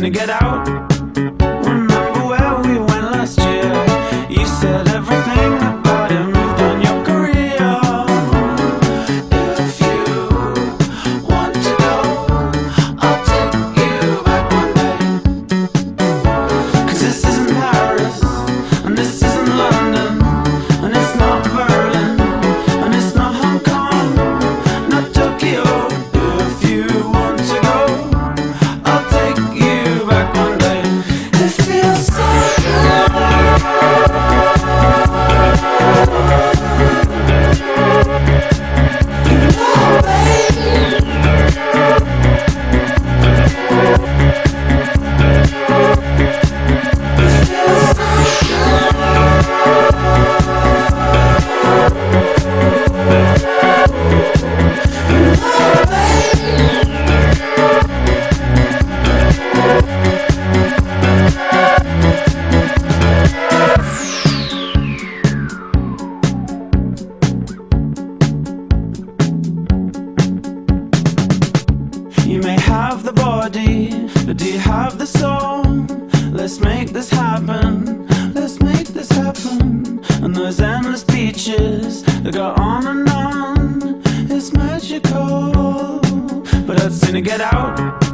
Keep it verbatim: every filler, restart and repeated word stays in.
to get out. Remember where we went last year? You said everything about it moved on your career. If you want to go, I'll take you back one day. 'Cause this isn't Paris, and this isn't London, and it's not Berlin, and it's not Hong Kong, not Tokyo. If you want to go, I'll take you back one day. It feels so good. You know, baby, it feels so good. You know, baby. You may have the body, but do you have the soul? Let's make this happen, let's make this happen. And those endless beaches that go on and on, it's magical. But I'd sooner get out